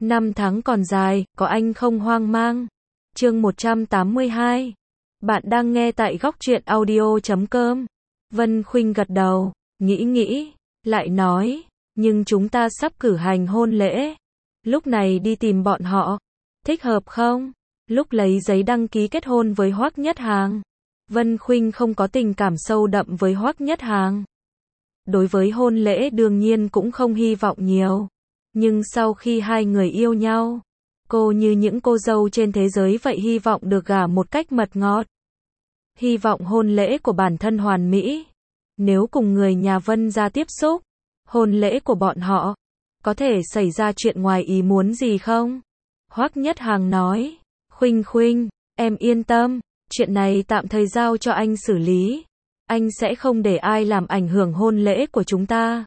Năm tháng còn dài, có anh không hoang mang. Chương 182. Bạn đang nghe tại góc truyện audio.com. Vân Khuynh gật đầu, nghĩ, lại nói, nhưng chúng ta sắp cử hành hôn lễ. Lúc này đi tìm bọn họ, thích hợp không? Lúc lấy giấy đăng ký kết hôn với Hoắc Nhất Hàng, Vân Khuynh không có tình cảm sâu đậm với Hoắc Nhất Hàng. Đối với hôn lễ đương nhiên cũng không hy vọng nhiều. Nhưng sau khi hai người yêu nhau, cô như những cô dâu trên thế giới vậy hy vọng được gả một cách mật ngọt. Hy vọng hôn lễ của bản thân hoàn mỹ. Nếu cùng người nhà Vân gia tiếp xúc, hôn lễ của bọn họ, có thể xảy ra chuyện ngoài ý muốn gì không? Hoắc Nhất Hàng nói, Khuynh, em yên tâm, chuyện này tạm thời giao cho anh xử lý. Anh sẽ không để ai làm ảnh hưởng hôn lễ của chúng ta.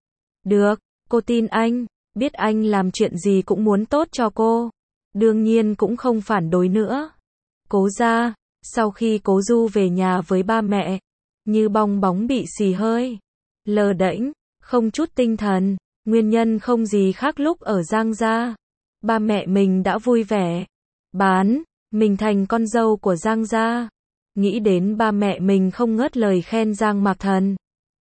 Được, cô tin anh, biết anh làm chuyện gì cũng muốn tốt cho cô. Đương nhiên cũng không phản đối nữa. Cố gia, sau khi Cố Du về nhà với ba mẹ, như bong bóng bị xì hơi, lờ đễnh, không chút tinh thần, nguyên nhân không gì khác lúc ở Giang gia. Ba mẹ mình đã vui vẻ, bán mình thành con dâu của Giang gia. Nghĩ đến ba mẹ mình không ngớt lời khen Giang Mạc Thần,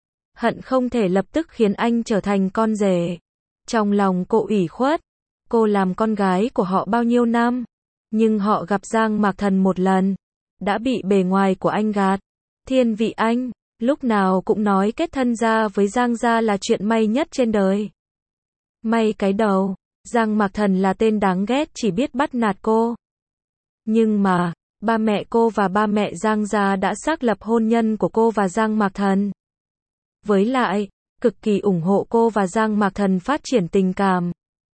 hận không thể lập tức khiến anh trở thành con rể. Trong lòng cô ủy khuất, cô làm con gái của họ bao nhiêu năm, nhưng họ gặp Giang Mạc Thần một lần, đã bị bề ngoài của anh gạt. Thiên vị anh, lúc nào cũng nói kết thân gia với Giang gia là chuyện may nhất trên đời. May cái đầu, Giang Mạc Thần là tên đáng ghét chỉ biết bắt nạt cô. Nhưng mà, ba mẹ cô và ba mẹ Giang gia đã xác lập hôn nhân của cô và Giang Mạc Thần. Với lại, cực kỳ ủng hộ cô và Giang Mạc Thần phát triển tình cảm.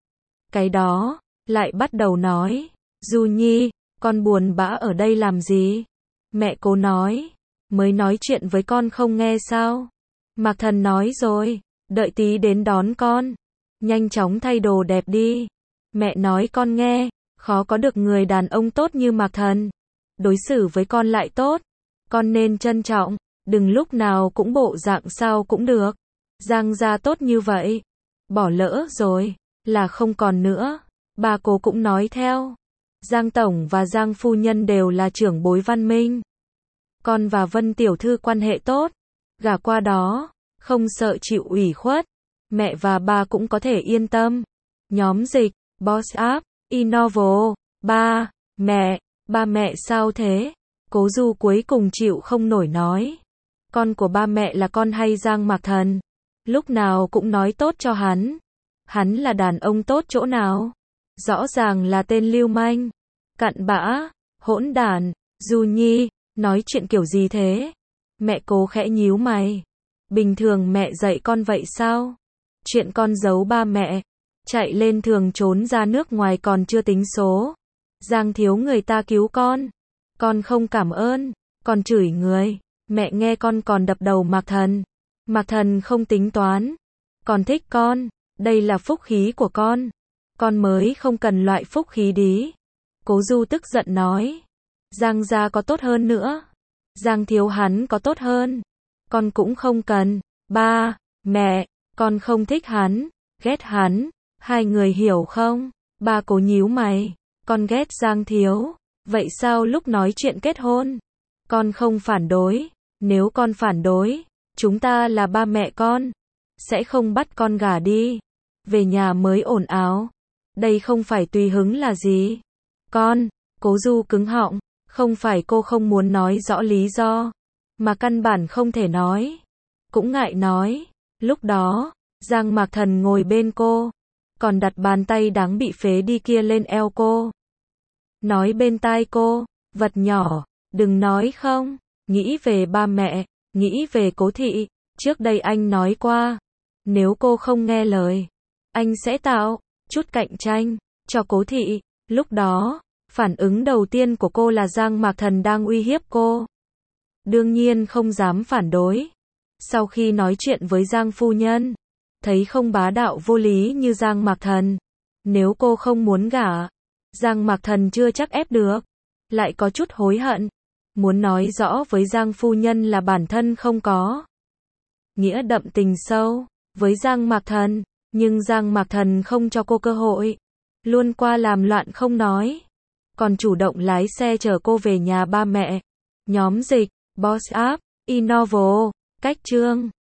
Cái đó, lại bắt đầu nói, Du Nhi, con buồn bã ở đây làm gì? Mẹ cô nói, mới nói chuyện với con không nghe sao? Mạc Thần nói rồi, đợi tí đến đón con. Nhanh chóng thay đồ đẹp đi. Mẹ nói con nghe, khó có được người đàn ông tốt như Mạc Thần. Đối xử với con lại tốt. Con nên trân trọng, đừng lúc nào cũng bộ dạng sao cũng được. Giang gia tốt như vậy, bỏ lỡ rồi, là không còn nữa. Bà cô cũng nói theo. Giang Tổng và Giang Phu Nhân đều là trưởng bối văn minh. Con và Vân Tiểu Thư quan hệ tốt, gả qua đó, không sợ chịu ủy khuất. Mẹ và ba cũng có thể yên tâm. Nhóm dịch, Boss App, Innovo, ba mẹ sao thế? Cố Du cuối cùng chịu không nổi nói. Con của ba mẹ là con hay Giang Mạc Thần? Lúc nào cũng nói tốt cho hắn. Hắn là đàn ông tốt chỗ nào? Rõ ràng là tên lưu manh, cặn bã, hỗn đản. Du Nhi, nói chuyện kiểu gì thế? Mẹ Cố khẽ nhíu mày. Bình thường mẹ dạy con vậy sao? Chuyện con giấu ba mẹ, chạy lên thường trốn ra nước ngoài còn chưa tính số. Giang thiếu người ta cứu con không cảm ơn, còn chửi người. Mẹ nghe con còn đập đầu Mạc Thần. Mạc Thần không tính toán, còn thích con, đây là phúc khí của con mới không cần loại phúc khí đí. Cố Du tức giận nói, Giang gia có tốt hơn nữa, Giang thiếu hắn có tốt hơn, con cũng không cần. Ba mẹ, con không thích hắn, ghét hắn, hai người hiểu không? Ba Cố nhíu mày, con ghét Giang thiếu, vậy sao lúc nói chuyện kết hôn, con không phản đối? Nếu con phản đối, chúng ta là ba mẹ con, sẽ không bắt con gả đi, về nhà mới ồn ào. Đây không phải tùy hứng là gì? Cố Du cứng họng, không phải cô không muốn nói rõ lý do, mà căn bản không thể nói, cũng ngại nói. Lúc đó, Giang Mạc Thần ngồi bên cô, còn đặt bàn tay đáng bị phế đi kia lên eo cô. Nói bên tai cô, vật nhỏ, đừng nói không, nghĩ về ba mẹ, nghĩ về Cố thị, trước đây anh nói qua, nếu cô không nghe lời, anh sẽ tạo chút cạnh tranh cho Cố thị. Lúc đó, phản ứng đầu tiên của cô là Giang Mạc Thần đang uy hiếp cô. Đương nhiên không dám phản đối. Sau khi nói chuyện với Giang Phu Nhân, thấy không bá đạo vô lý như Giang Mạc Thần, nếu cô không muốn gả, Giang Mạc Thần chưa chắc ép được, lại có chút hối hận, muốn nói rõ với Giang Phu Nhân là bản thân không có nghĩa đậm tình sâu với Giang Mạc Thần, nhưng Giang Mạc Thần không cho cô cơ hội. luôn qua làm loạn không nói, còn chủ động lái xe chở cô về nhà ba mẹ. Nhóm dịch, Boss App, Innovo, Cách Chương.